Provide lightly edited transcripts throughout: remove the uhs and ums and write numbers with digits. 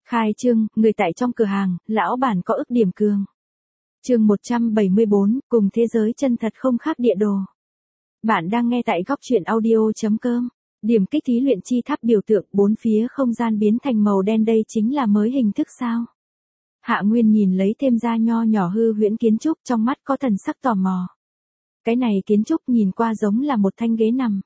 Khai trương, người tại trong cửa hàng, lão bản có ức điểm cường. Chương 174, cùng thế giới chân thật không khác địa đồ. Bạn đang nghe tại góc truyện audio.com. Điểm kích thí luyện chi tháp biểu tượng, bốn phía không gian biến thành màu đen, đây chính là mới hình thức sao? Hạ Nguyên nhìn lấy thêm ra nho nhỏ hư huyễn kiến trúc, trong mắt có thần sắc tò mò. Cái này kiến trúc nhìn qua giống là một thanh ghế nằm.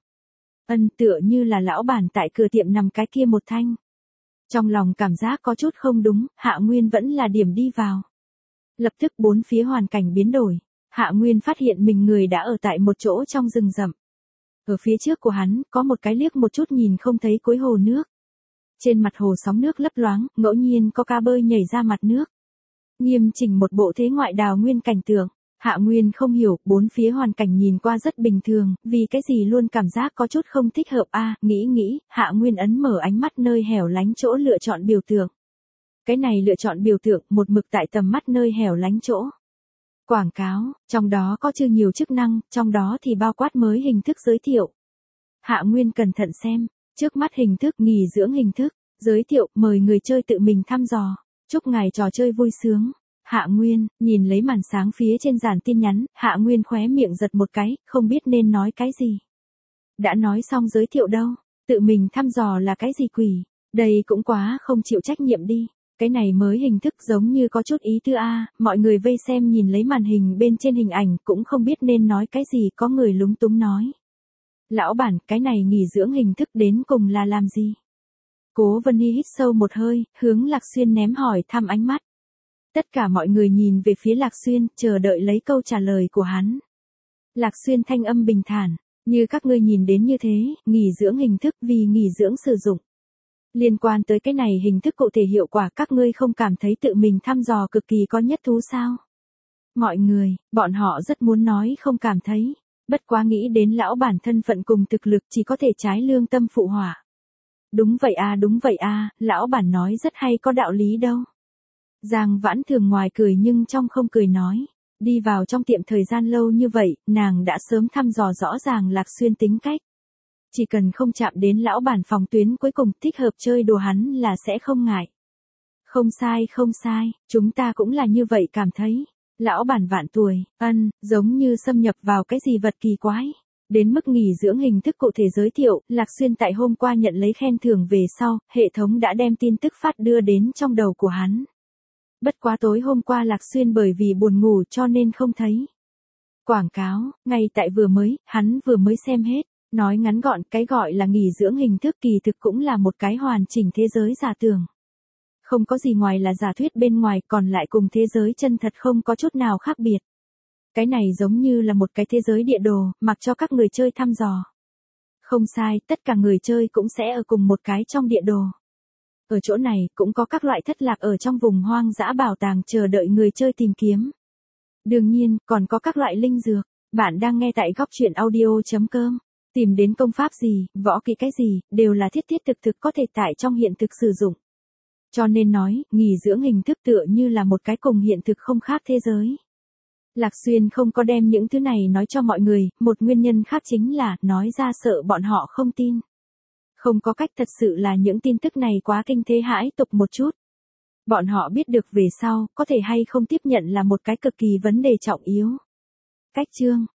Tựa như là lão bản tại cửa tiệm nằm cái kia một thanh. Trong lòng cảm giác có chút không đúng, Hạ Nguyên vẫn là điểm đi vào. Lập tức bốn phía hoàn cảnh biến đổi. Hạ Nguyên phát hiện mình người đã ở tại một chỗ trong rừng rậm. Ở phía trước của hắn, có một cái liếc một chút nhìn không thấy cuối hồ nước. Trên mặt hồ sóng nước lấp loáng, ngẫu nhiên có cá bơi nhảy ra mặt nước. Nghiêm chỉnh một bộ thế ngoại đào nguyên cảnh tượng. Hạ Nguyên không hiểu, bốn phía hoàn cảnh nhìn qua rất bình thường, vì cái gì luôn cảm giác có chút không thích hợp nghĩ, Hạ Nguyên ấn mở ánh mắt nơi hẻo lánh chỗ lựa chọn biểu tượng. Cái này lựa chọn biểu tượng, một mực tại tầm mắt nơi hẻo lánh chỗ. Quảng cáo, trong đó có chưa nhiều chức năng, trong đó thì bao quát mới hình thức giới thiệu. Hạ Nguyên cẩn thận xem, trước mắt hình thức nghỉ dưỡng hình thức, giới thiệu, mời người chơi tự mình thăm dò, chúc ngài trò chơi vui sướng. Hạ Nguyên, nhìn lấy màn sáng phía trên dàn tin nhắn, Hạ Nguyên khóe miệng giật một cái, không biết nên nói cái gì. Đã nói xong giới thiệu đâu, tự mình thăm dò là cái gì quỷ, đây cũng quá không chịu trách nhiệm đi. Cái này mới hình thức giống như có chút ý tứ mọi người vây xem nhìn lấy màn hình bên trên hình ảnh cũng không biết nên nói cái gì, có người lúng túng nói. Lão bản, cái này nghỉ dưỡng hình thức đến cùng là làm gì? Cố Vân Hy hít sâu một hơi, hướng Lạc Xuyên ném hỏi thăm ánh mắt. Tất cả mọi người nhìn về phía Lạc Xuyên, chờ đợi lấy câu trả lời của hắn. Lạc Xuyên thanh âm bình thản, như các ngươi nhìn đến như thế, nghỉ dưỡng hình thức vì nghỉ dưỡng sử dụng. Liên quan tới cái này hình thức cụ thể hiệu quả, các ngươi không cảm thấy tự mình thăm dò cực kỳ có nhất thú sao? Mọi người, bọn họ rất muốn nói không cảm thấy, bất quá nghĩ đến lão bản thân phận cùng thực lực chỉ có thể trái lương tâm phụ họa. Đúng vậy lão bản nói rất hay, có đạo lý đâu. Giang Vãn Thường ngoài cười nhưng trong không cười nói, đi vào trong tiệm thời gian lâu như vậy, nàng đã sớm thăm dò rõ ràng Lạc Xuyên tính cách. Chỉ cần không chạm đến lão bản phòng tuyến cuối cùng, thích hợp chơi đùa hắn là sẽ không ngại. Không sai, chúng ta cũng là như vậy cảm thấy. Lão bản vạn tuổi, giống như xâm nhập vào cái gì vật kỳ quái. Đến mức nghỉ dưỡng hình thức cụ thể giới thiệu, Lạc Xuyên tại hôm qua nhận lấy khen thưởng về sau, hệ thống đã đem tin tức phát đưa đến trong đầu của hắn. Bất quá tối hôm qua Lạc Xuyên bởi vì buồn ngủ cho nên không thấy. Quảng cáo, ngay tại hắn vừa mới xem hết. Nói ngắn gọn, cái gọi là nghỉ dưỡng hình thức kỳ thực cũng là một cái hoàn chỉnh thế giới giả tưởng. Không có gì ngoài là giả thuyết bên ngoài, còn lại cùng thế giới chân thật không có chút nào khác biệt. Cái này giống như là một cái thế giới địa đồ, mặc cho các người chơi thăm dò. Không sai, tất cả người chơi cũng sẽ ở cùng một cái trong địa đồ. Ở chỗ này, cũng có các loại thất lạc ở trong vùng hoang dã bảo tàng chờ đợi người chơi tìm kiếm. Đương nhiên, còn có các loại linh dược. Bạn đang nghe tại góc truyện audio.com. Tìm đến công pháp gì, võ kỹ cái gì, đều là thiết thực có thể tại trong hiện thực sử dụng. Cho nên nói, nghỉ dưỡng hình thức tựa như là một cái cùng hiện thực không khác thế giới. Lạc Xuyên không có đem những thứ này nói cho mọi người, một nguyên nhân khác chính là, nói ra sợ bọn họ không tin. Không có cách, thật sự là những tin tức này quá kinh thế hãi tục một chút. Bọn họ biết được về sau, có thể hay không tiếp nhận là một cái cực kỳ vấn đề trọng yếu. Cách chương,